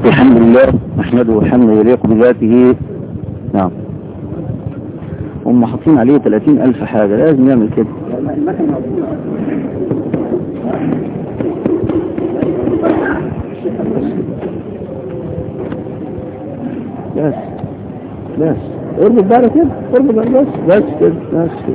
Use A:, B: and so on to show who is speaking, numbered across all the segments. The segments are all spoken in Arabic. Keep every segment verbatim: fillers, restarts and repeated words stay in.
A: الحمد لله نحمده حمدا يليق بذاته. نعم هم حاطين عليه ثلاثين ألف حاجة، لازم يعمل كده. بس بس اربط بقى كده، اربط بس بس كده بس كده.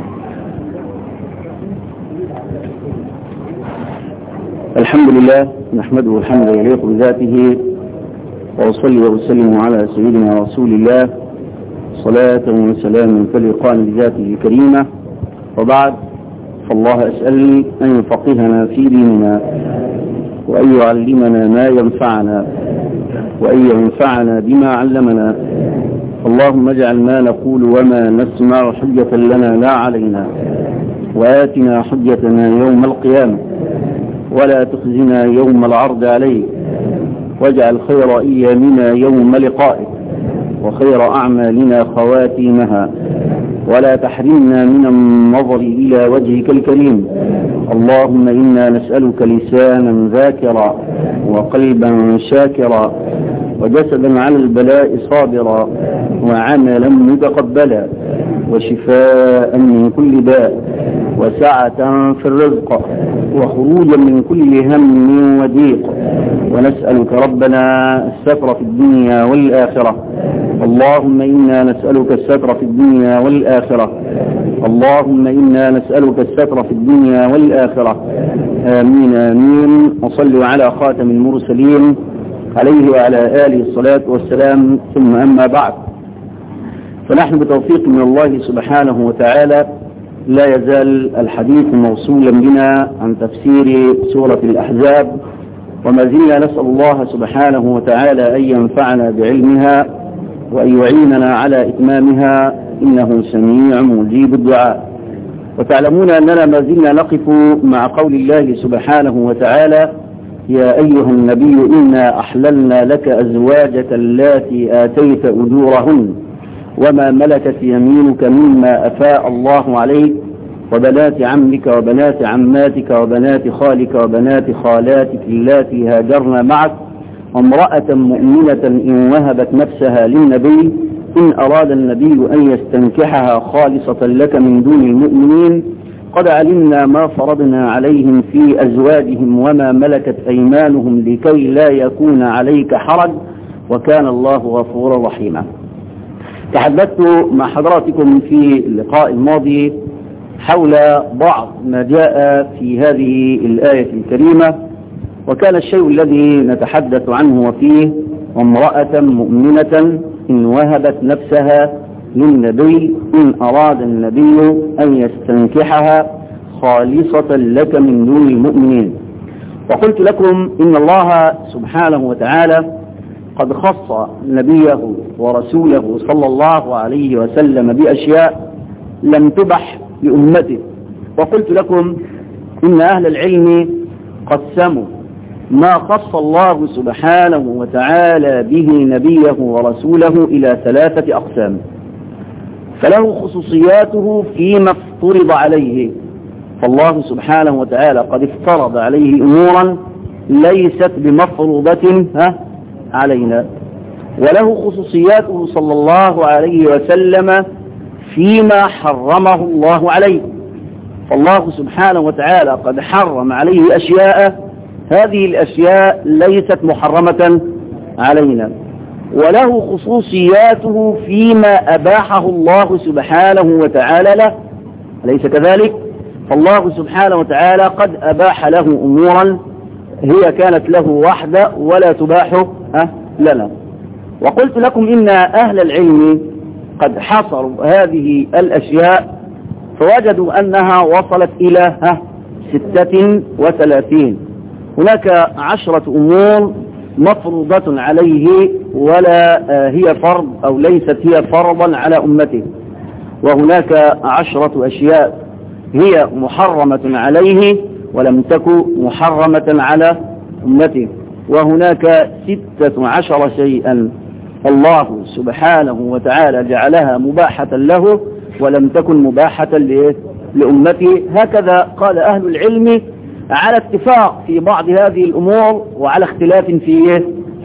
A: الحمد لله نحمده حمدا يليق بذاته، وأصلي وأسلم على سيدنا رسول الله صلاة وسلام تليقان بذاته الكريمة. وبعد، فالله أسأل أن يفقهنا في ديننا، وأن يعلمنا ما ينفعنا، وأن ينفعنا بما علمنا. اللهم اجعل ما نقول وما نسمع حجة لنا لا علينا، وآتنا حجتنا يوم القيامة، ولا تخزنا يوم العرض عليك، واجعل خير أيامنا يوم لقائك، وخير أعمالنا خواتيمها، ولا تحرمنا من النظر إلى وجهك الكريم. اللهم إنا نسألك لسانا ذاكرا، وقلبا شاكرا، وجسدا على البلاء صابرا، وعملا متقبلا، وشفاء من كل داء، وسعة في الرزق، وخروجا من كل هم وضيق. ونسألك ربنا الستر في الدنيا والآخرة. اللهم إنا نسألك الستر في الدنيا والآخرة. اللهم إنا نسألك الستر في الدنيا والآخرة. آمين آمين. وصلوا على خاتم المرسلين عليه وعلى آله الصلاة والسلام. ثم أما بعد، فنحن بتوفيق من الله سبحانه وتعالى لا يزال الحديث موصولا بنا عن تفسير سورة الأحزاب، وما زلنا نسأل الله سبحانه وتعالى أن ينفعنا بعلمها، وأن يعيننا على إتمامها، إنه سميع مجيب الدعاء. وتعلمون أننا ما زلنا نقف مع قول الله سبحانه وتعالى: يا أيها النبي إنا أحللنا لك أزواجك اللاتي آتيت أجورهن، وما ملكت يمينك مما أفاء الله عليك، وبنات عمك وبنات عماتك وبنات خالك وبنات خالاتك اللاتي هاجرن معك، وامرأة مؤمنة إن وهبت نفسها للنبي إن أراد النبي أن يستنكحها خالصة لك من دون المؤمنين، قد علمنا ما فرضنا عليهم في أزواجهم وما ملكت أيمانهم لكي لا يكون عليك حرج، وكان الله غفورا رحيما. تحدثت مع حضراتكم في اللقاء الماضي حول بعض ما جاء في هذه الآية الكريمة، وكان الشيء الذي نتحدث عنه وفيه: وامرأة مؤمنة إن وهبت نفسها للنبي إن أراد النبي أن يستنكحها خالصة لك من دون المؤمنين. وقلت لكم إن الله سبحانه وتعالى قد خص نبيه ورسوله صلى الله عليه وسلم بأشياء لم تبح لأمته. وقلت لكم إن أهل العلم قسموا ما خص الله سبحانه وتعالى به نبيه ورسوله إلى ثلاثة أقسام. فله خصوصياته فيما افترض عليه، فالله سبحانه وتعالى قد افترض عليه أمورا ليست بمفروضة علينا. وله خصوصياته صلى الله عليه وسلم فيما حرمه الله عليه، فالله سبحانه وتعالى قد حرم عليه أشياء، هذه الأشياء ليست محرمة علينا. وله خصوصياته فيما أباحه الله سبحانه وتعالى له، أليس كذلك؟ فالله سبحانه وتعالى قد أباح له أمورا هي كانت له وحده ولا تباح لنا. وقلت لكم إن أهل العلم قد حصروا هذه الأشياء فوجدوا أنها وصلت إلى ستة وثلاثين. هناك عشرة أمور مفروضة عليه ولا هي فرض أو ليست هي فرضا على أمته، وهناك عشرة أشياء هي محرمة عليه ولم تكن محرمة على أمته، وهناك ستة عشر شيئا الله سبحانه وتعالى جعلها مباحة له ولم تكن مباحة لأمته. هكذا قال أهل العلم على اتفاق في بعض هذه الأمور وعلى اختلاف في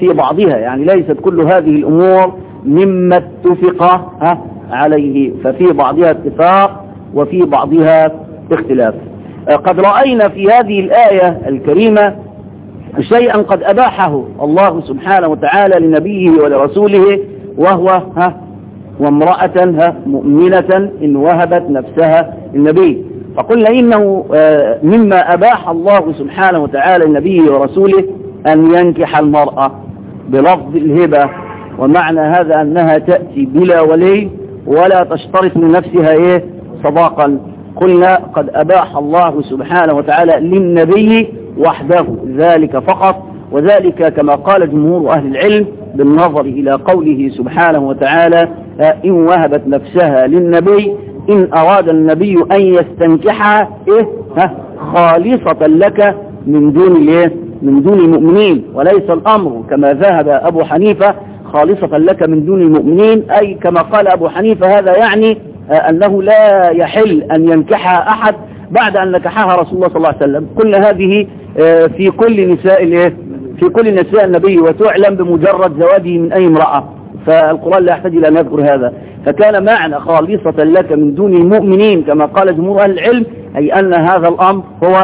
A: في بعضها، يعني ليست كل هذه الأمور مما اتفق عليه، ففي بعضها اتفاق وفي بعضها اختلاف. قد رأينا في هذه الآية الكريمة شيئا قد أباحه الله سبحانه وتعالى لنبيه ولرسوله، وهو ها وامرأة ها مؤمنة إن وهبت نفسها للنبي. فقلنا إنه مما أباح الله سبحانه وتعالى لنبيه ورسوله أن ينكح المرأة بلفظ الهبة، ومعنى هذا أنها تأتي بلا ولي ولا تشترط لنفسها إيه صداقا. قلنا قد أباح الله سبحانه وتعالى للنبي وحده ذلك فقط، وذلك كما قال جمهور أهل العلم بالنظر إلى قوله سبحانه وتعالى إن وهبت نفسها للنبي، إن أراد النبي أن يستنكحها إيه ها خالصة لك من دون الايه من دون المؤمنين، وليس الأمر كما ذهب أبو حنيفة خالصة لك من دون المؤمنين، أي كما قال أبو حنيفة هذا يعني أنه لا يحل أن ينكحها أحد بعد أن نكحها رسول الله صلى الله عليه وسلم. كل هذه في كل نساء الايه في كل نساء النبي، وتعلم بمجرد زواجه من أي امرأة، فالقرآن لا يحتاج إلى أن يذكر هذا. فكان معنى خالصة لك من دون المؤمنين كما قال جمهور أهل العلم أي أن هذا الأمر هو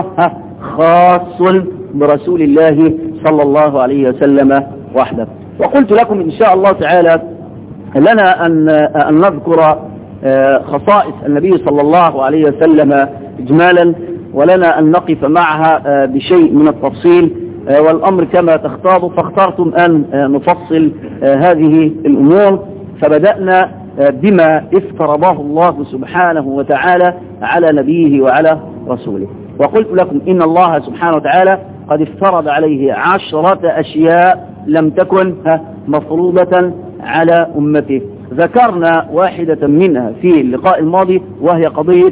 A: خاص برسول الله صلى الله عليه وسلم وحده. وقلت لكم إن شاء الله تعالى لنا أن أن نذكر خصائص النبي صلى الله عليه وسلم إجمالا، ولنا أن نقف معها بشيء من التفصيل، والأمر كما تختاروا، فاخترتم أن نفصل هذه الأمور. فبدأنا بما افترضه الله سبحانه وتعالى على نبيه وعلى رسوله. وقلت لكم إن الله سبحانه وتعالى قد افترض عليه عشرة أشياء لم تكن مفروضة على أمته. ذكرنا واحدة منها في اللقاء الماضي، وهي قضية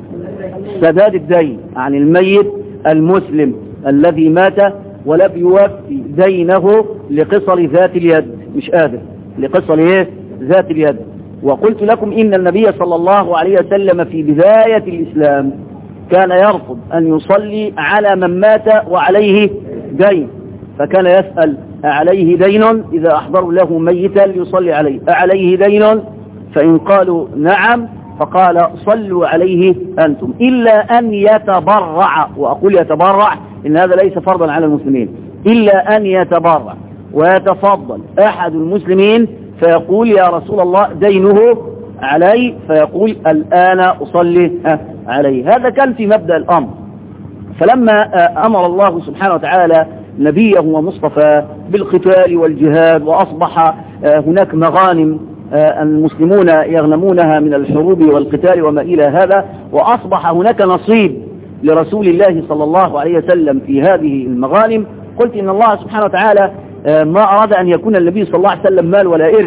A: سداد الدين عن الميت المسلم الذي مات ولم يوفي دينه لقصر ذات اليد، مش قادر لقصر ايه ذات اليد. وقلت لكم إن النبي صلى الله عليه وسلم في بداية الإسلام كان يرفض أن يصلي على من مات وعليه دين، فكان يسأل أعليه دين إذا أحضروا له ميتا ليصلي عليه، أعليه دين؟ فإن قالوا نعم فقال صلوا عليه أنتم، إلا أن يتبرع. وأقول يتبرع إن هذا ليس فرضا على المسلمين، إلا أن يتبرع ويتفضل أحد المسلمين فيقول يا رسول الله دينه علي، فيقول الآن أصلي عليه. هذا كان في مبدأ الأمر. فلما أمر الله سبحانه وتعالى نبيه ومصطفى بالقتال والجهاد، وأصبح هناك مغانم المسلمون يغنمونها من الحروب والقتال وما إلى هذا، وأصبح هناك نصيب لرسول الله صلى الله عليه وسلم في هذه المغانم، قلت إن الله سبحانه وتعالى ما أراد أن يكون النبي صلى الله عليه وسلم مال ولا إرث،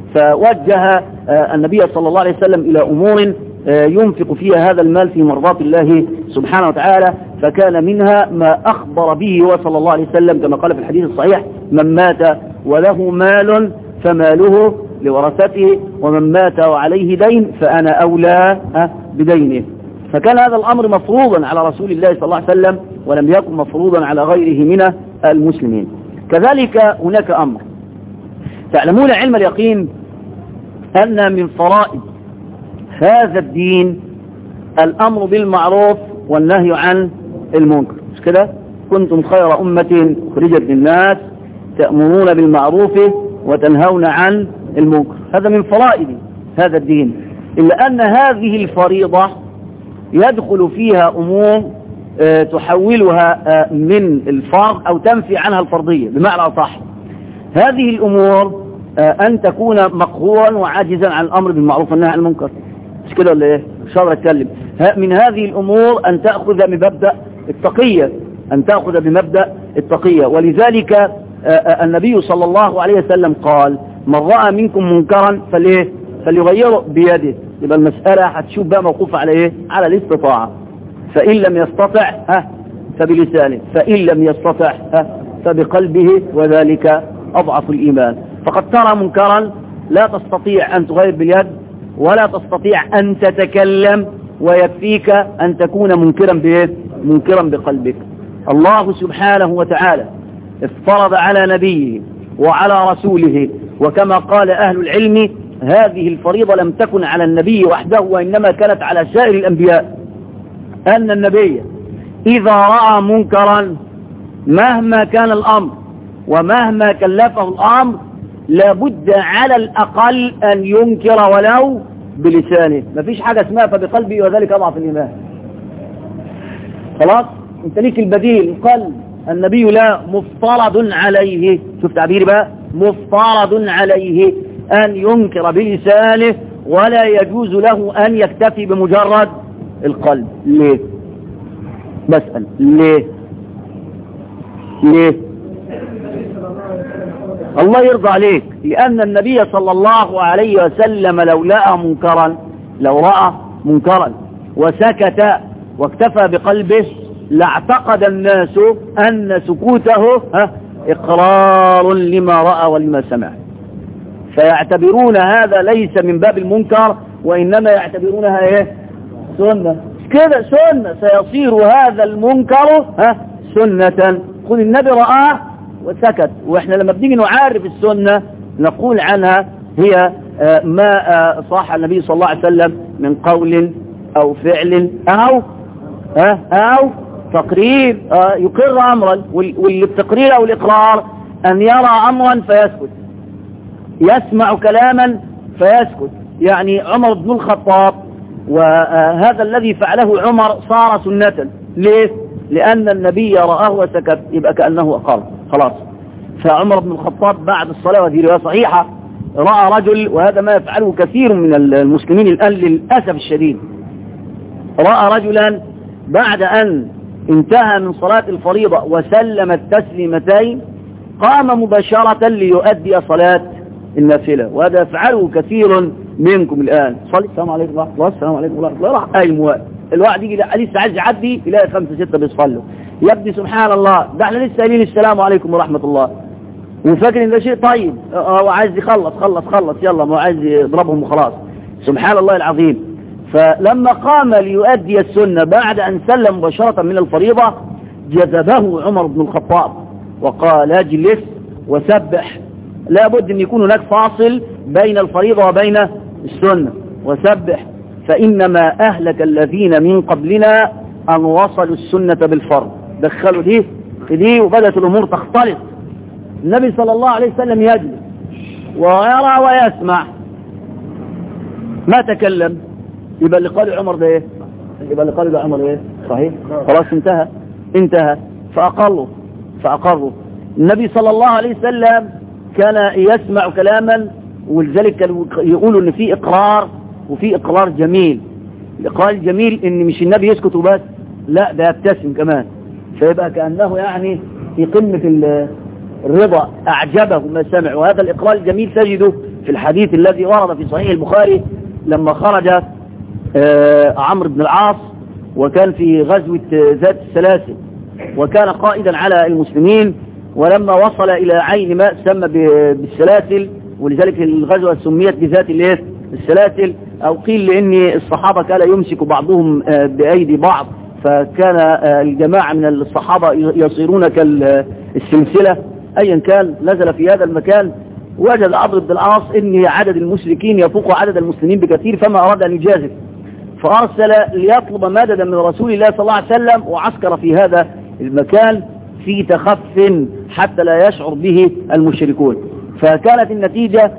A: فوجه النبي صلى الله عليه وسلم إلى أمور ينفق فيها هذا المال في مرضات الله سبحانه وتعالى. فكان منها ما أخبر به هو صلى الله عليه وسلم كما قال في الحديث الصحيح من مات وله مال فماله لورثته، ومن مات وعليه دين فأنا أولى بدينه. فكان هذا الأمر مفروضا على رسول الله صلى الله عليه وسلم، ولم يكن مفروضا على غيره من المسلمين. كذلك هناك أمر تعلمون علم اليقين أن من فرائض هذا الدين الأمر بالمعروف والنهي عن المنكر، مش كده؟ كنتم خير أمة أخرجت للناس تأمرون بالمعروف وتنهون عن المنكر، هذا من فرائض هذا الدين. إلا أن هذه الفريضة يدخل فيها أمور تحولها من الفرض أو تنفي عنها الفرضية، بمعنى صح هذه الأمور أن تكون مقهورا وعاجزا عن الأمر بالمعروف والنهي عن المنكر، مش كده ولا إيه؟ مش هقدر أتكلم. من هذه الأمور أن تأخذ بمبدأ التقية، أن تأخذ بمبدأ التقية. ولذلك النبي صلى الله عليه وسلم قال من رأى منكم منكرا فليه فليغيره بيده. يبقى المسألة هتشوف بقى موقوفة على إيه؟ على الاستطاعة. فإن لم يستطع ها فبلسانه، فإن لم يستطع ها فبقلبه، وذلك أضعف الإيمان. فقد ترى منكرا لا تستطيع أن تغير باليد ولا تستطيع أن تتكلم، ويكفيك أن تكون منكرا بإيه؟ منكرا بقلبك. الله سبحانه وتعالى افترض على نبيه وعلى رسوله. وكما قال أهل العلم هذه الفريضة لم تكن على النبي وحده وإنما كانت على سائر الأنبياء، أن النبي إذا رأى منكرا مهما كان الأمر ومهما كلفه الأمر لابد على الأقل أن ينكر ولو بلسانه. مفيش حاجة اسمها فبقلبي وذلك أضعف الإيمان. خلاص انت ليك البديل. قال النبي لا مفترض عليه، شوف تعبيري بقى، مفترض عليه أن ينكر بلسانه ولا يجوز له أن يكتفي بمجرد القلب. ليه؟ بسأل ليه؟ ليه؟ الله يرضى عليك، لأن النبي صلى الله عليه وسلم لو لقى منكرا لو رأى منكرا وسكت واكتفى بقلبه لاعتقد الناس أن سكوته إقرار لما رأى ولما سمع، فيعتبرون هذا ليس من باب المنكر وإنما يعتبرونها إيه؟ سنة. كده سنة، سيصير هذا المنكر ها سنة. قل النبي رآه وسكت، وإحنا لما بنيجي نعرف السنة نقول عنها هي ما صح النبي صلى الله عليه وسلم من قول أو فعل أو أو تقرير يقر أمرا، والتقرير أو الإقرار أن يرى أمرا فيسكت، يسمع كلاما فيسكت. يعني عمر بن الخطاب وهذا الذي فعله عمر صار سنة. ليه؟ لأن النبي رآه وسكت، يبقى كأنه أقر خلاص. فعمر بن الخطاب بعد الصلاة، وهذه رواية صحيحة، رأى رجل، وهذا ما يفعله كثير من المسلمين الآن للأسف الشديد، رأى رجلا بعد أن انتهى من صلاة الفريضة وسلم التسليمتين قام مباشرة ليؤدي صلاة النافلة، وهذا يفعله كثير منكم الآن. صلي السلام عليكم ورحمة الله، السلام عليكم ورحمة الله، راح قايم واقف. الواحد يجي لسه عايز يعدي يلاقي خمسة ستة بيصلوا، يبدي سبحان الله ده احنا لسه قايلين السلام عليكم ورحمة الله وفاكر ان ده شيء طيب، هو عايز يخلص خلص خلص يلا، ما عايز يضربهم وخلاص. سبحان الله العظيم. فلما قام ليؤدي السنة بعد أن سلم مباشرة من الفريضة جذبه عمر بن الخطاب وقال اجلس وسبح. لا بد أن يكون هناك فاصل بين الفريضة وبين السنة. وسبح فإنما أهلك الذين من قبلنا أن وصلوا السنة بالفرض، دخلوا دي في دي وبدأت الأمور تختلط. النبي صلى الله عليه وسلم يجلس ويرى ويسمع، ما تكلم، يبقى اللي قاله عمر ده ايه؟ يبقى اللي قاله عمر ايه؟ صحيح؟ خلاص انتهى انتهى فأقروا فأقروا. النبي صلى الله عليه وسلم كان يسمع كلاما، ولذلك كانوا يقولوا ان في اقرار وفي اقرار جميل. الاقرار الجميل ان مش النبي يسكت وبس، لا ده يبتسم كمان، فيبقى كأنه يعني في قمة الرضا، اعجبه ما سمع. وهذا الاقرار الجميل تجده في الحديث الذي ورد في صحيح البخاري لما خرج آه عمرو بن العاص وكان في غزوة ذات السلاسل وكان قائدا على المسلمين، ولما وصل إلى عين ماء سمى بالسلاسل، ولذلك الغزوة سميت بذات السلاسل، أو قيل لأن الصحابة كان يمسك بعضهم آه بأيدي بعض، فكان آه الجماعة من الصحابة يصيرون كالسلسلة. أيا كان نزل في هذا المكان وجد عمرو بن العاص ان عدد المشركين يفوق عدد المسلمين بكثير، فما اراد ان يجازف، فارسل ليطلب مددا من رسول الله صلى الله عليه وسلم، وعسكر في هذا المكان في تخف حتى لا يشعر به المشركون. فكانت النتيجة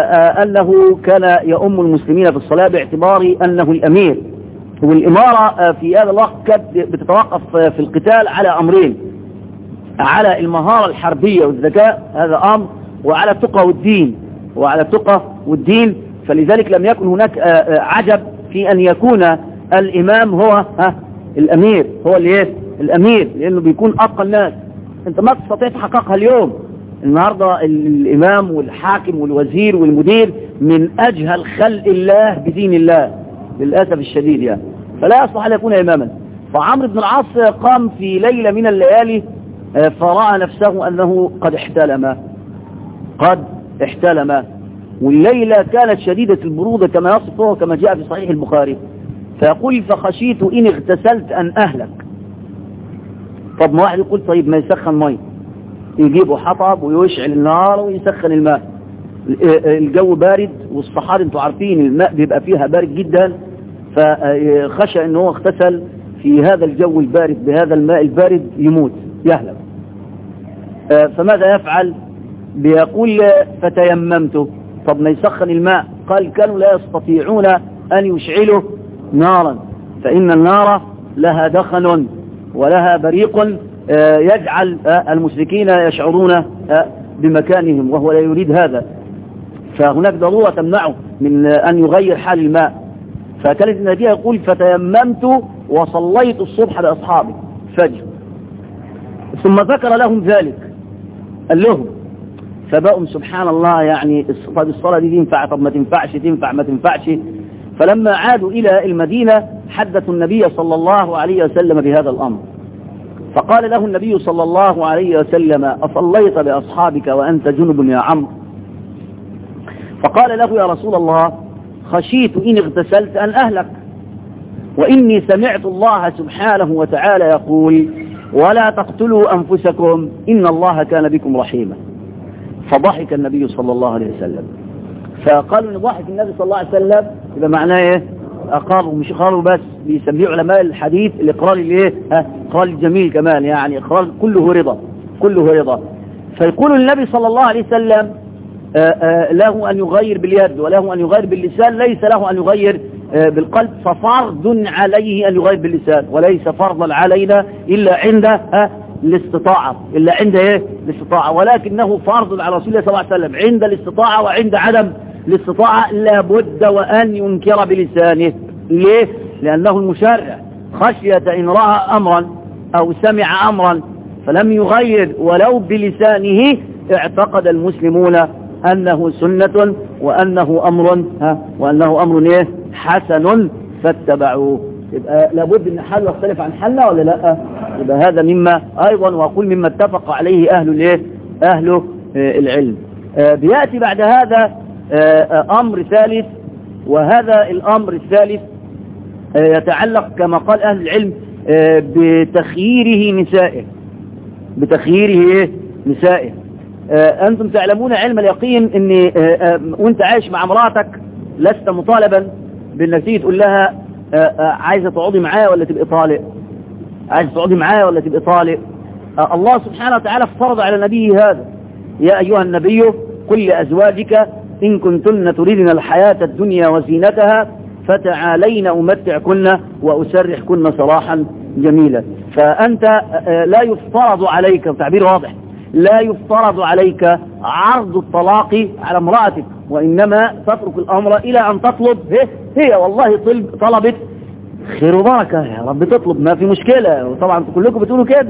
A: انه كان يؤم المسلمين في الصلاة باعتبار انه الامير، والامارة في هذا الوقت كانت بتتوقف في القتال على امرين: على المهارة الحربية والذكاء، هذا امر، وعلى التقى والدين وعلى التقى والدين. فلذلك لم يكن هناك عجب في أن يكون الإمام هو ها الأمير، هو اللي ايه الأمير، لأنه بيكون أتقى الناس. أنت ما تستطيع تحققها اليوم. النهاردة الإمام والحاكم والوزير والمدير من أجهل خلق الله بدين الله للأسف الشديد يعني، فلا يصلح أن يكون إماما. فعمرو بن العاص قام في ليلة من الليالي فرأى نفسه أنه قد احتلم قد احتلم والليلة كانت شديدة البرودة كما يصفه كما جاء في صحيح البخاري، فيقول فخشيت إن اغتسلت أن أهلك. طب ما واحد يقول طيب ما يسخن مي، يجيبوا حطب ويشعل النار ويسخن الماء. الجو بارد والصحاري انتوا عارفين الماء بيبقى فيها بارد جدا، فخشى ان هو اغتسل في هذا الجو البارد بهذا الماء البارد يموت يهلك. فماذا يفعل؟ بيقول فتيممت. طب ما يسخن الماء؟ قال كانوا لا يستطيعون أن يشعلوا نارا، فإن النار لها دخن ولها بريق يجعل المشركين يشعرون بمكانهم، وهو لا يريد هذا، فهناك ضرورة تمنعه من أن يغير حال الماء. فكانت النبي يقول فتيممت وصليت الصبح لأصحابي فجر، ثم ذكر لهم ذلك قال لهم، فبقوا سبحان الله يعني طب الصلاة دي تنفع، طب ما تنفعش، تنفع ما تنفعش. فلما عادوا إلى المدينة حدثوا النبي صلى الله عليه وسلم بهذا الأمر، فقال له النبي صلى الله عليه وسلم أصليت بأصحابك وأنت جنب يا عمرو؟ فقال له يا رسول الله خشيت إن اغتسلت أن أهلك، وإني سمعت الله سبحانه وتعالى يقول ولا تقتلوا أنفسكم إن الله كان بكم رحيما. فضحك النبي صلى الله عليه وسلم. فقالوا ان ضحك النبي صلى الله عليه وسلم يبقى معناه ايه؟ اقروا، مش اقروا بس، بيسميه علماء الحديث الاقرار الايه؟ ها اقرار الجميل كمان، يعني اقرار كله رضا، كله رضا. فيقول النبي صلى الله عليه وسلم آآ آآ له ان يغير باليد وله ان يغير باللسان، ليس له ان يغير بالقلب، ففرض عليه ان يغير باللسان، وليس فرضا علينا الا عند ها الاستطاعة، إلا عند إيه؟ الاستطاعة، ولكنه فرض على رسول الله صلى الله عليه وسلم عند الاستطاعة، وعند عدم الاستطاعة لابد وأن ينكر بلسانه. ليه؟ لأنه المشرع، خشية إن رأى أمرا أو سمع أمرا فلم يغير ولو بلسانه اعتقد المسلمون أنه سنة وأنه أمر ها وأنه أمر إيه؟ حسن فاتبعوه. يبقى لابد ان حاله يختلف عن حالنا ولا لا؟ يبقى هذا مما ايضا، واقول مما اتفق عليه اهل الايه؟ اهل آه العلم. آه بياتي بعد هذا آه امر ثالث، وهذا الامر الثالث آه يتعلق كما قال اهل العلم آه بتخييره نسائه، بتخييره إيه؟ نسائه. آه انتم تعلمون علم اليقين ان آه آه وانت عايش مع مراتك لست مطالبا بانك تيجي تقول لها آآ آآ عايزة تقعدي معايا ولا تبقى طالق، عايزة تقعدي معايا ولا تبقى طالق. الله سبحانه وتعالى فرض على نبيه هذا، يا أيها النبي قل لأزواجك إن كنتن تريدن الحياة الدنيا وزينتها فتعالين أمتعكن وأسرحكن سراحا جميلا. فأنت لا يفترض عليك، تعبير واضح، لا يفترض عليك عرض الطلاق على امرأتك، وإنما تترك الأمر إلى أن تطلب. هي, هي والله طلب طلبت خير وبركة، يا رب تطلب ما في مشكلة، وطبعا كلكم بتقولوا كده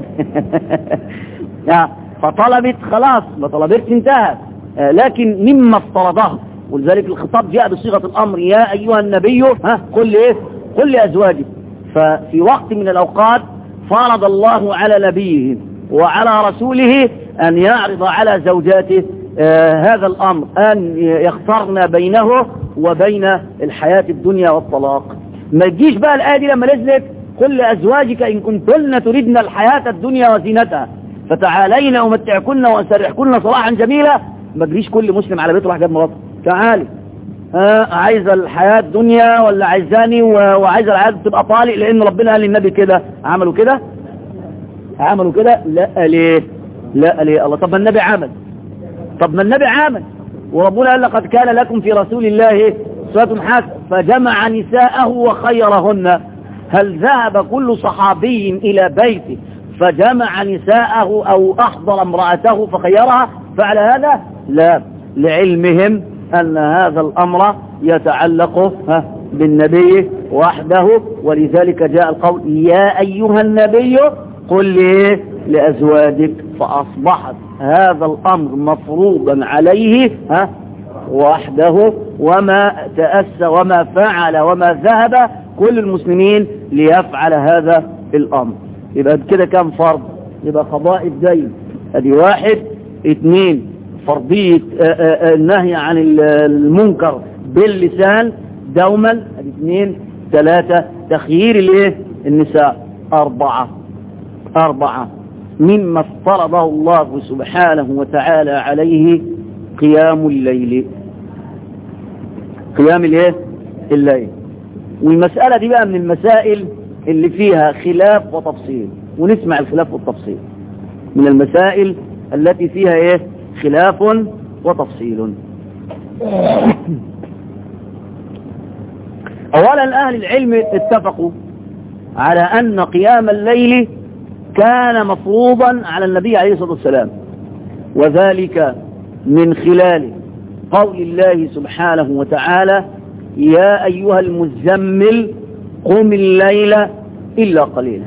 A: فطلبت خلاص، ما طلبتش انتهت. لكن مما افترضه، ولذلك الخطاب جاء بصيغة الأمر يا أيها النبي ها قل إيه؟ قل لأزواجك. ففي وقت من الأوقات فرض الله على نبيه وعلى رسوله أن يعرض على زوجاته آه هذا الأمر، أن يختارن بينه وبين الحياة الدنيا والطلاق. ما تجيش بقى الآية دي لما نزلت قل لأزواجك إن كنتن تريدن الحياة الدنيا وزينتها فتعالين أمتعكن وأسرحكن سراحا جميلا، ما تجيش كل مسلم على بيته راح جاب مراته تعالي آه عايزة الحياة الدنيا ولا عايزاني وعايزة الحياة تبقى طالق لأن ربنا قال للنبي كده. عملوا كده؟ عملوا كده؟ لا ليه؟ لا ليه؟ الله طب ما النبي عمل، طب ما النبي عمل وربنا قال لقد كان لكم في رسول الله أسوة حسنة، فجمع نساءه وخيرهن. هل ذهب كل صحابي إلى بيته فجمع نساءه أو أحضر امرأته فخيرها فعل هذا؟ لا، لعلمهم أن هذا الأمر يتعلق بالنبي وحده، ولذلك جاء القول يا أيها النبي قل لي لأزواجك، فأصبحت هذا الأمر مفروضا عليه ها وحده، وما تأسى وما فعل وما ذهب كل المسلمين ليفعل هذا الأمر. يبقى كده كم فرض؟ يبقى قضاء الدين ادي واحد. اثنين فرضية النهي عن المنكر باللسان دوما ادي اثنين. ثلاثة تخيير الايه النساء. أربعة أربعة مما افترضه الله سبحانه وتعالى عليه قيام الليل. قيام الايه؟ الليل. والمسألة دي بقى من المسائل اللي فيها خلاف وتفصيل، ونسمع الخلاف والتفصيل. من المسائل التي فيها ايه؟ خلاف وتفصيل. اولا اهل العلم اتفقوا على ان قيام الليل كان مفروضا على النبي عليه الصلاة والسلام، وذلك من خلال قول الله سبحانه وتعالى: يا أيها المزمل قم الليل إلا قليلا.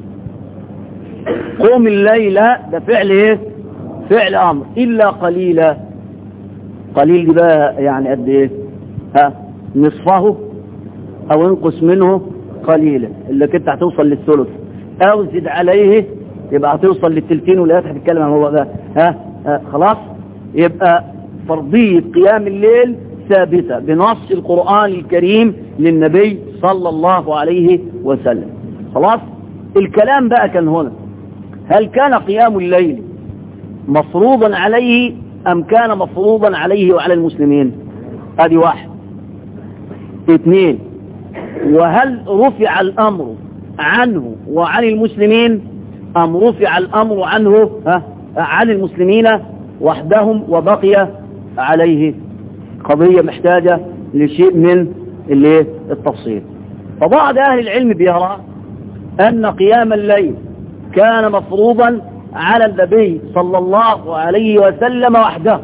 A: قم الليل ده فعل ايه؟ فعل امر. إلا قليلا، قليل دي بقى يعني قد ايه؟ ها، نصفه او انقص منه قليلا، اللي كنت هتوصل للثلث، او زد عليه يبقى هتوصل للتلتين، والآيات هتتكلم عن هو ده. ها, ها خلاص، يبقى فرضية قيام الليل ثابتة بنص القرآن الكريم للنبي صلى الله عليه وسلم. خلاص، الكلام بقى كان هنا: هل كان قيام الليل مفروضا عليه أم كان مفروضا عليه وعلى المسلمين؟ هذه واحد. اثنين: وهل رفع الأمر عنه وعن المسلمين أم رفع الأمر عنه ها عن المسلمين وحدهم وبقي عليه؟ قضية محتاجة لشيء من التفصيل. فبعض أهل العلم بيرى أن قيام الليل كان مفروضا على النبي صلى الله عليه وسلم وحده.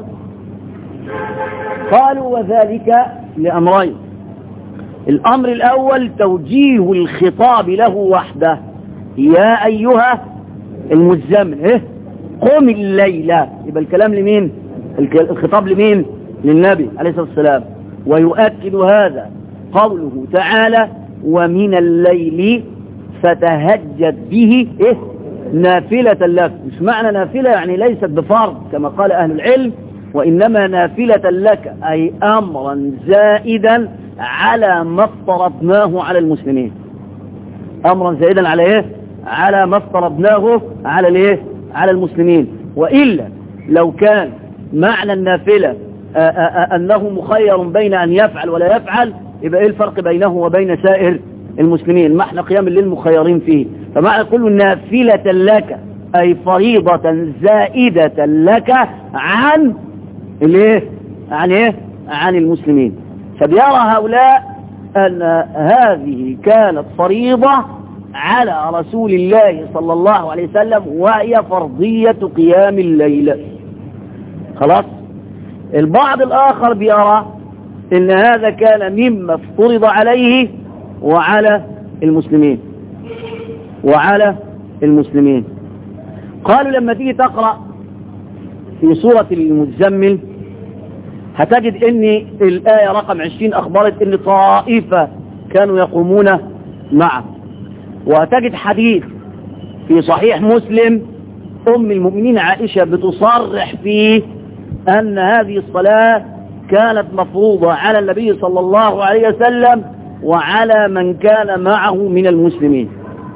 A: قالوا وذلك لأمرين: الأمر الأول توجيه الخطاب له وحده، يا أيها المزمل إيه؟ قم الليل. يبقى الكلام لمين؟ الخطاب لمين؟ للنبي عليه الصلاة والسلام. ويؤكد هذا قوله تعالى: ومن الليل فتهجد به إيه؟ نافلة لك. مش معنى نافلة يعني ليست بفرض كما قال أهل العلم، وإنما نافلة لك أي أمرا زائدا على ما افترضناه على المسلمين. أمرا زائدا على إيه؟ على ما افترضناه على الإيه؟ على المسلمين. وإلا لو كان معنى النافلة أنه مخير بين أن يفعل ولا يفعل، يبقى إيه الفرق بينه وبين سائر المسلمين؟ ما احنا قيام الليل مخيرين فيه. فمعنى كل نافلة لك أي فريضة زائدة لك عن الايه؟ عن ايه؟ عن المسلمين. فبيرى هؤلاء أن هذه كانت فريضة على رسول الله صلى الله عليه وسلم، وهي فرضية قيام الليل. خلاص. البعض الآخر بيرى أن هذا كان مما افترض عليه وعلى المسلمين وعلى المسلمين. قالوا لما تيجي تقرأ في سورة المزمل هتجد ان الآية رقم عشرين أخبرت ان طائفة كانوا يقومون معه، وهتجد حديث في صحيح مسلم أم المؤمنين عائشة بتصرح فيه أن هذه الصلاة كانت مفروضة على النبي صلى الله عليه وسلم وعلى من كان معه من المسلمين.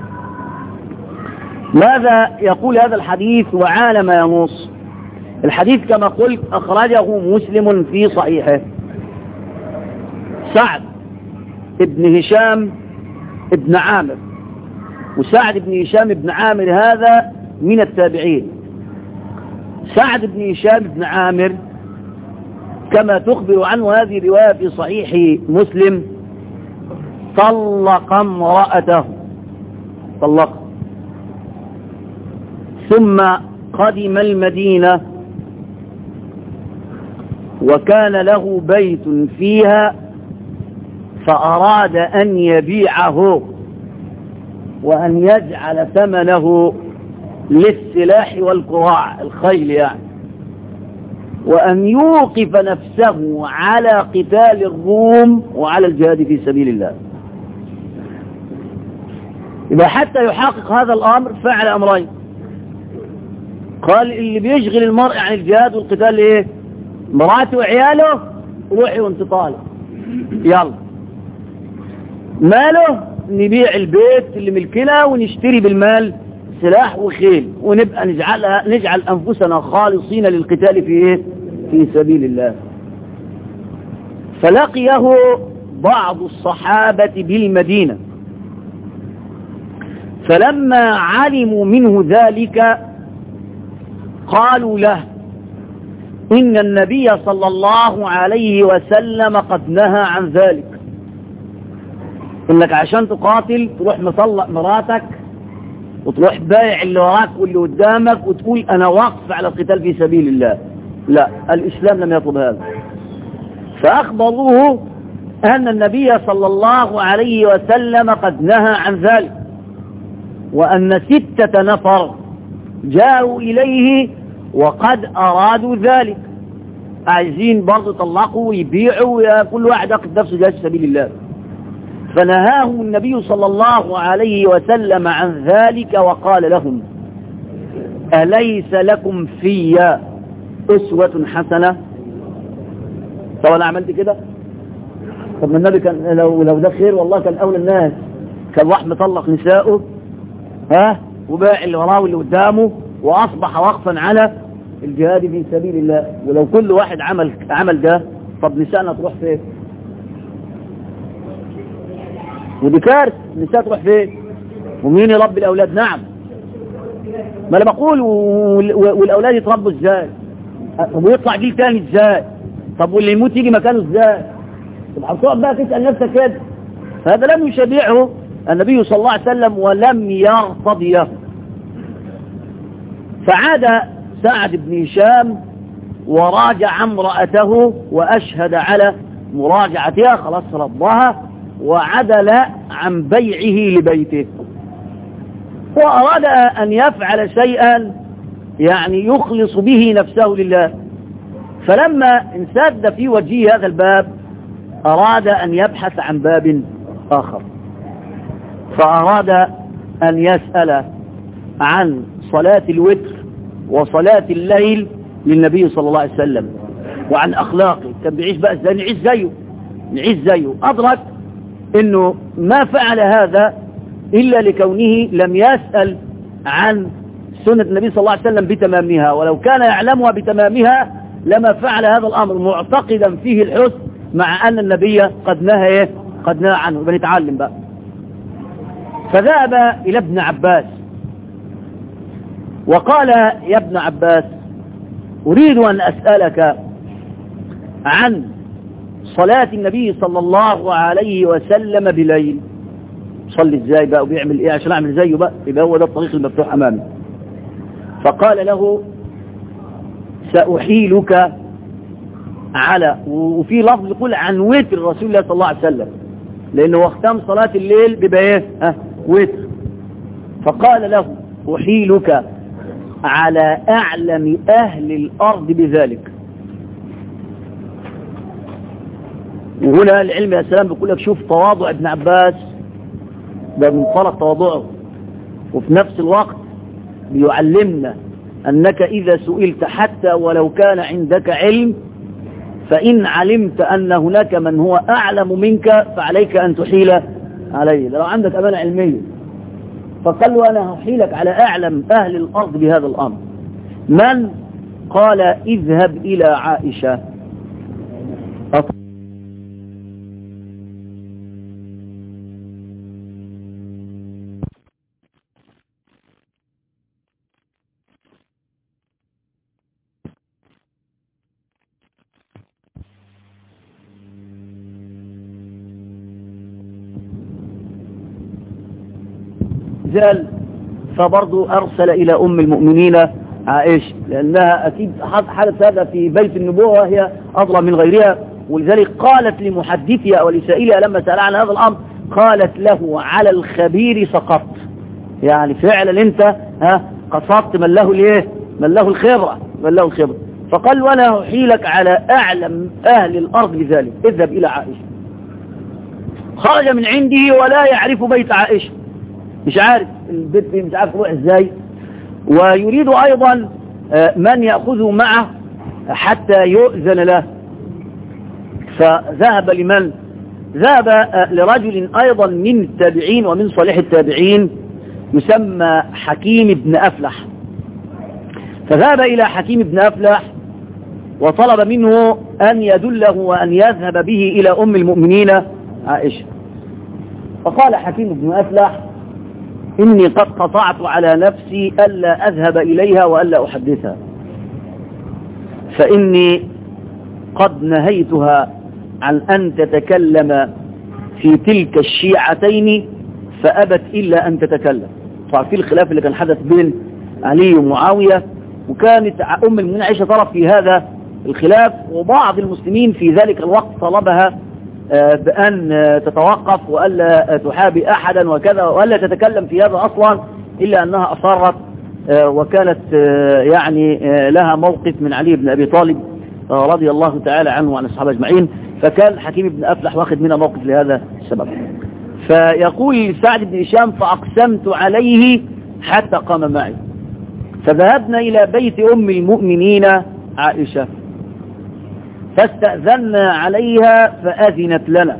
A: ماذا يقول هذا الحديث وعلى ما ينص؟ الحديث كما قلت أخرجه مسلم في صحيحه. سعد ابن هشام ابن عامر، وسعد ابن هشام ابن عامر هذا من التابعين. سعد ابن هشام ابن عامر كما تخبر عنه هذه الرواية في صحيح مسلم: طلق امرأته، طلق، ثم قدم المدينة وكان له بيت فيها، فأراد أن يبيعه وأن يجعل ثمنه للسلاح والقراع، الخيل يعني، وأن يوقف نفسه على قتال الروم وعلى الجهاد في سبيل الله. يبقى حتى يحقق هذا الأمر فعل أمرين. قال اللي بيشغل المرء عن الجهاد والقتال ايه؟ مراته وعياله، روحي وانت طالع يلا. ماله؟ نبيع البيت اللي ملكنا ونشتري بالمال سلاح وخيل ونبقى نجعلها نجعل أنفسنا خالصين للقتال في إيه؟ في سبيل الله. فلقيه بعض الصحابة بالمدينة، فلما علموا منه ذلك قالوا له إن النبي صلى الله عليه وسلم قد نهى عن ذلك، إنك عشان تقاتل تروح مطلق مراتك وتروح بايع اللي وراك واللي قدامك وتقول أنا واقف على القتال في سبيل الله. لا، الإسلام لم يطلب هذا. فأخبروه أن النبي صلى الله عليه وسلم قد نهى عن ذلك، وأن ستة نفر جاءوا إليه وقد أرادوا ذلك، عايزين برضو يطلقوا ويبيعوا، كل واحد يقف نفسه جاء في سبيل الله. فنهاهم النبي صلى الله عليه وسلم عن ذلك وقال لهم أليس لكم في أسوة حسنة؟ طب أنا عملت كده؟ طب النبي كان لو لو ده خير والله كان أولى الناس كان راح مطلق نسائه ها وباع اللي وراه واللي قدامه وأصبح وقفا على الجهاد في سبيل الله. ولو كل واحد عمل عمل ده طب نسائنا تروح فين؟ ودي كارثة، النساء تروح فين؟ ومين يربي الأولاد؟ نعم، ما انا بقول والأولاد يتربوا ازاي؟ طب ويطلع جيل تاني ازاي؟ طب واللي يموت يجي مكانه ازاي؟ طب هتقعد بقى تسأل نفسك كده. هذا لم يشبعه النبي صلى الله عليه وسلم ولم يرتضيه. فعاد سعد بن هشام وراجع امرأته وأشهد على مراجعتها، خلاص رضاها وعدل عن بيعه لبيته، وأراد أن يفعل شيئا يعني يخلص به نفسه لله. فلما انسد في وجهه هذا الباب أراد أن يبحث عن باب آخر، فأراد أن يسأل عن صلاة الوتر وصلاة الليل للنبي صلى الله عليه وسلم وعن أخلاقه، كان بيعيش بقى ازاي نعيش زيه نعيش زيه أدرك إنه ما فعل هذا إلا لكونه لم يسأل عن سنة النبي صلى الله عليه وسلم بتمامها، ولو كان يعلمها بتمامها لما فعل هذا الأمر معتقدا فيه الحسن مع أن النبي قد نهى قد نهى عنه. بنتعلم بقى. فذهب إلى ابن عباس وقال يا ابن عباس أريد أن أسألك عن صلاة النبي صلى الله عليه وسلم بليل، صلي ازاي بقى وبيعمل ايه عشان اعمل زيه بقى، يبقى هو ده الطريق المفتوح امامي. فقال له سأحيلك على، وفي لفظ يقول عن وتر رسول الله صلى الله عليه وسلم لانه اختم صلاة الليل بيبقى ايه ها وتر. فقال له أحيلك على أعلم أهل الأرض بذلك. وهنا العلم يا سلام بيقول لك شوف تواضع ابن عباس ده من طرق تواضعه، وفي نفس الوقت بيعلمنا أنك إذا سئلت حتى ولو كان عندك علم فإن علمت أن هناك من هو أعلم منك فعليك أن تحيل عليه. لو عندك أمانة علمية فقال له أنا هحيلك على أعلم أهل الأرض بهذا الأمر. من؟ قال اذهب إلى عائشة. زال فبرضو أرسل إلى أم المؤمنين عائشة لأنها أكيد حدث هذا في بيت النبوة وهي أضرى من غيرها، ولذلك قالت لمحدثها ولسائلها لما سأل عن هذا الأمر قالت له على الخبير سقطت، يعني فعلا أنت ها قصدت من له ليه من له الخبرة من له الخبرة. فقال وأنا أحيلك على أعلم أهل الأرض بذلك، اذهب إلى عائشة. خرج من عنده ولا يعرف بيت عائشة، مش عارف البيت فيه، مش عارف يروح ازاي، ويريد ايضا من يأخذه معه حتى يؤذن له. فذهب لمن؟ ذهب لرجل ايضا من التابعين ومن صالح التابعين يسمى حكيم بن أفلح. فذهب إلى حكيم بن أفلح وطلب منه أن يدله وأن يذهب به إلى أم المؤمنين عائشة. فقال حكيم بن أفلح: إني قد قطعت على نفسي ألا أذهب إليها وألا أحدثها، فإني قد نهيتها عن أن تتكلم في تلك الشيعتين فأبت إلا أن تتكلم. ففي الخلاف اللي كان حدث بين علي ومعاوية، وكانت أم المؤمنين عائشة طرف في هذا الخلاف، وبعض المسلمين في ذلك الوقت طلبها بأن تتوقف وألا تحابي أحدا وكذا وألا تتكلم في هذا أصلا، إلا أنها أصرت، وكانت يعني لها موقف من علي بن أبي طالب رضي الله تعالى عنه وعن الصحابة أجمعين، فكان حكيم بن أفلح واخد منها موقف لهذا السبب. فيقول سعد بن هشام: فأقسمت عليه حتى قام معي، فذهبنا إلى بيت أم المؤمنين عائشة فاستأذنا عليها فأذنت لنا،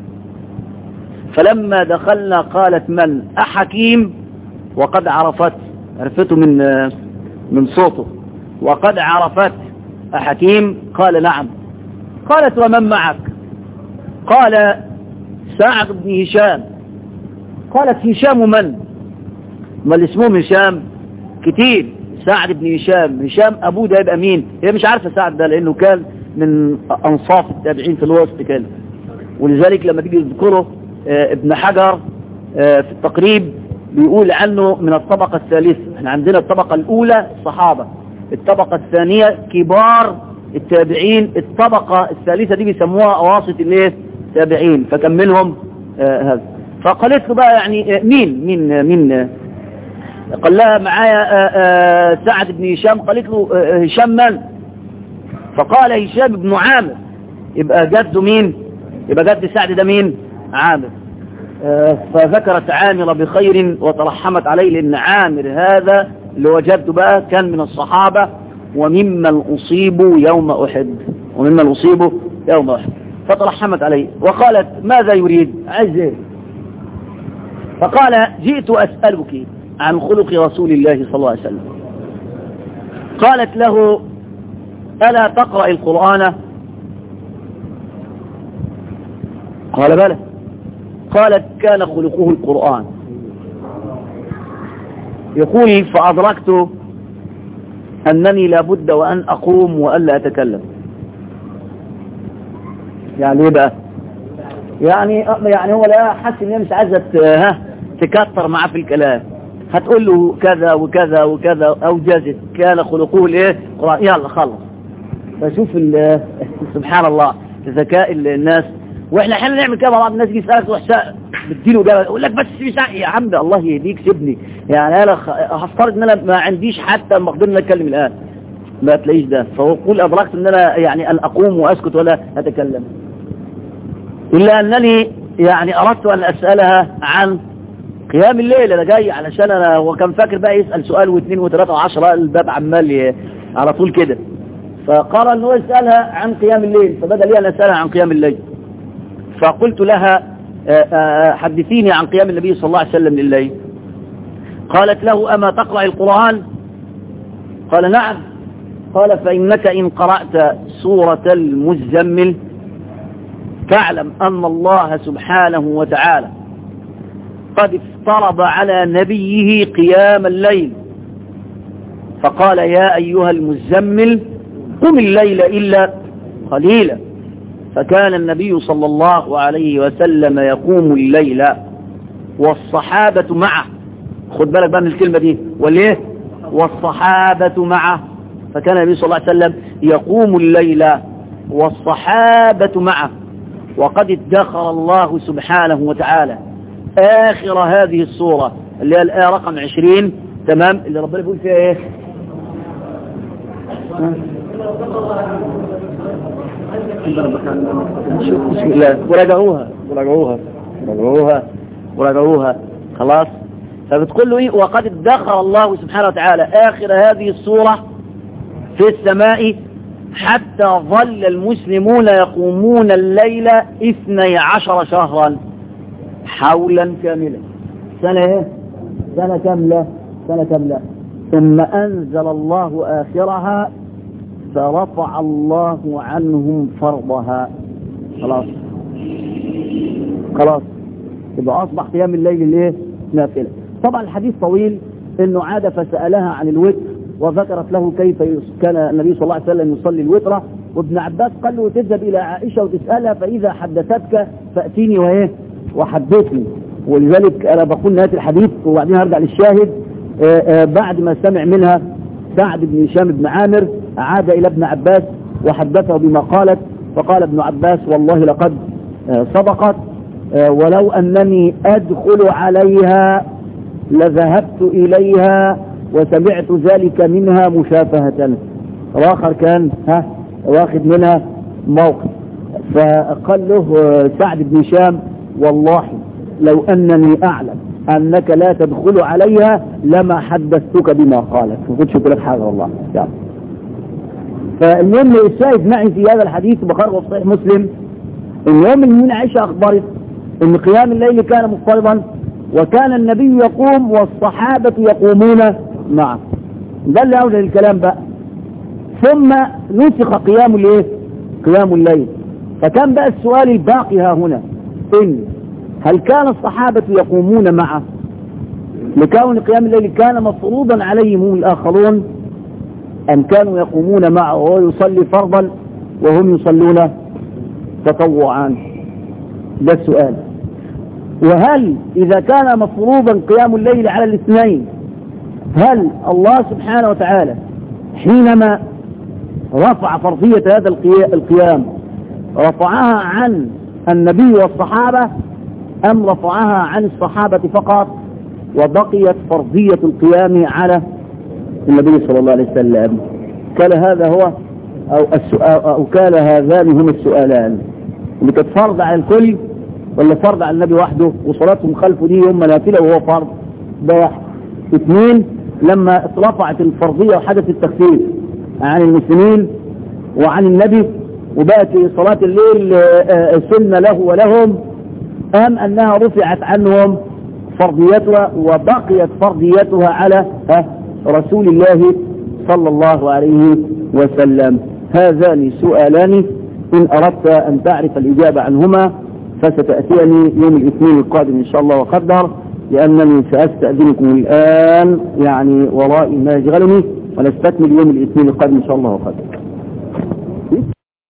A: فلما دخلنا قالت: من؟ أحكيم؟ وقد عرفت، عرفته من من صوته، وقد عرفت أحكيم؟ قال: نعم. قالت: ومن معك؟ قال: سعد بن هشام. قالت: هشام من؟ ما اللي اسمه هشام كتير، سعد بن هشام، هشام أبوه ده يبقى مين؟ هي مش عارفة سعد ده لأنه كان من أنصاف التابعين في الوسط كان، ولذلك لما تيجي تذكره ابن حجر في التقريب بيقول عنه من الطبقة الثالثة. احنا عندنا الطبقة الأولى الصحابة، الطبقة الثانية كبار التابعين، الطبقة الثالثة دي بيسموها أواسط الايه التابعين، فكان منهم آه هذا. فقالت له بقى يعني آه مين مين مين قال لها: معايا آه آه سعد بن هشام. قالت له: آه هشام من؟ فقال: هشام بن عامر. يبقى جده مين؟ يبقى جد سعد ده مين؟ عامر. آه فذكرت عامر بخير وترحمت عليه، لأن عامر هذا اللي هو جده بقى كان من الصحابة وممن أصيبوا يوم أحد، وممن أصيبوا يوم أحد، فترحمت عليه وقالت: ماذا يريد؟ عايز ايه؟ فقال: جئت أسألك عن خلق رسول الله صلى الله عليه وسلم. قالت له: ألا تقرأ القرآن؟ قال: بلى. قالت: كان خلقه القرآن. يقول: فأدركت أنني لابد وأن أقوم وألا أتكلم. يعني ايه بقى؟ يعني يعني هو لا حاسس ان هي مش عايزه ها تكتر معاه في الكلام، هتقول له كذا وكذا وكذا او جازت كان خلقه الايه قرآن، يلا خلص. فشوف سبحان الله ذكاء الناس. واحنا احيانا نعمل كده مع بعض، الناس يجي يسالك تروح بتديله جبل يقول لك: بس يا عم الله يهديك سيبني، يعني انا هفترض ان انا ما عنديش حتى المقدره ان اتكلم الان، ما تلاقيش ده. فقول أدركت ان انا يعني ان اقوم واسكت ولا اتكلم، إلا أنني يعني أردت أن أسألها عن قيام الليل. أنا جاي علشان أنا، وكان فاكر بقى يسأل سؤال واثنين وثلاثة وعشرة، الباب عمال على طول كده. فقرر أنه يسألها عن قيام الليل، فبدأ لي أن أسألها عن قيام الليل. فقلت لها: حدثيني عن قيام النبي صلى الله عليه وسلم لليل. قالت له: أما تقرأ القرآن؟ قال: نعم. قال: فإنك إن قرأت سورة المزمل تعلم أن الله سبحانه وتعالى قد افترض على نبيه قيام الليل، فقال: يا أيها المزمل قم الليل إلا قليلا. فكان النبي صلى الله عليه وسلم يقوم الليل والصحابة معه. خد بالك بقى من الكلمة دي، وليه؟ والصحابة معه. فكان النبي صلى الله عليه وسلم يقوم الليل والصحابة معه، وقد ادخر الله سبحانه وتعالى آخر هذه الصورة اللي هي الآية رقم عشرين، تمام، اللي ربنا يقول فيها ايه؟ بسم الله. وراجعوها وراجعوها وراجعوها وراجعوها خلاص. فبتقول له ايه؟ وقد ادخر الله سبحانه وتعالى آخر هذه الصورة في السماء حتى ظل المسلمون يقومون الليل اثني عشر شهرا حولا كاملا. سنة ايه؟ سنة كاملة سنة كاملة ثم أنزل الله آخرها فرفع الله عنهم فرضها. خلاص خلاص يبقى أصبح قيام الليل الايه نافلة. طبعا الحديث طويل، انه عاد فسألها عن الوتر وذكرت له كيف كان النبي صلى الله عليه وسلم يصلي الوتر، وابن عباس قال له تذهب الى عائشة وتسألها فاذا حدثتك فأتيني وايه وحدثني. ولذلك انا بقول نهاية الحديث وبعدين هرجع للشاهد. آآ آآ بعد ما سمع منها سعد بن هشام بن عامر عاد الى ابن عباس وحدثه بما قالت، فقال ابن عباس والله لقد صدقت ولو انني ادخل عليها لذهبت إليها وسمعت ذلك منها مشافهة. الآخر كان ها واخد منها موقف، فقال له سعد بن هشام والله لو أنني أعلم أنك لا تدخل عليها لما حدثتك بما قالت، ما كنتش قلت لك حاجة والله يعني. فالمهم الشاهد معي في هذا الحديث بخارج وصحيح مسلم إن يوم من عائشة أخبرت إن قيام الليل كان مفترضا وكان النبي يقوم والصحابة يقومون معه. ده اللي أوجه الكلام بقى. ثم نسخ قيام الايه قيام الليل. فكان بقى السؤال الباقي ها هنا إن هل كان الصحابة يقومون معه لكون قيام الليل كان مفروضا عليهم الآخرون أم كانوا يقومون معه وهو يصلي فرضا وهم يصلون تطوعا؟ ده السؤال. وهل إذا كان مفروضا قيام الليل على الاثنين هل الله سبحانه وتعالى حينما رفع فرضية هذا القيام رفعها عن النبي والصحابة أم رفعها عن الصحابة فقط وبقيت فرضية القيام على النبي صلى الله عليه وسلم؟ كان هذا هو أو, السؤال أو كان هذان هما السؤالان اللي كانت فرض على الكل ولا فرض على النبي وحده وصلاتهم خلفه دي هم نافلة وهو فرض؟ ده واحد. اثنين لما اترفعت الفرضية وحدث التخفيف عن المسلمين وعن النبي وبقت صلاة الليل سنة له ولهم أم أنها رفعت عنهم فرضيتها وبقيت فرضيتها على رسول الله صلى الله عليه وسلم؟ هذان سؤالان إن أردت أن تعرف الإجابة عنهما فستأتيني يوم الاثنين القادم إن شاء الله وقدر، لأنني سأستأذنكم الآن يعني ورائي ما يشغلني ونستكمل يوم الاثنين القادم إن شاء الله وقدر.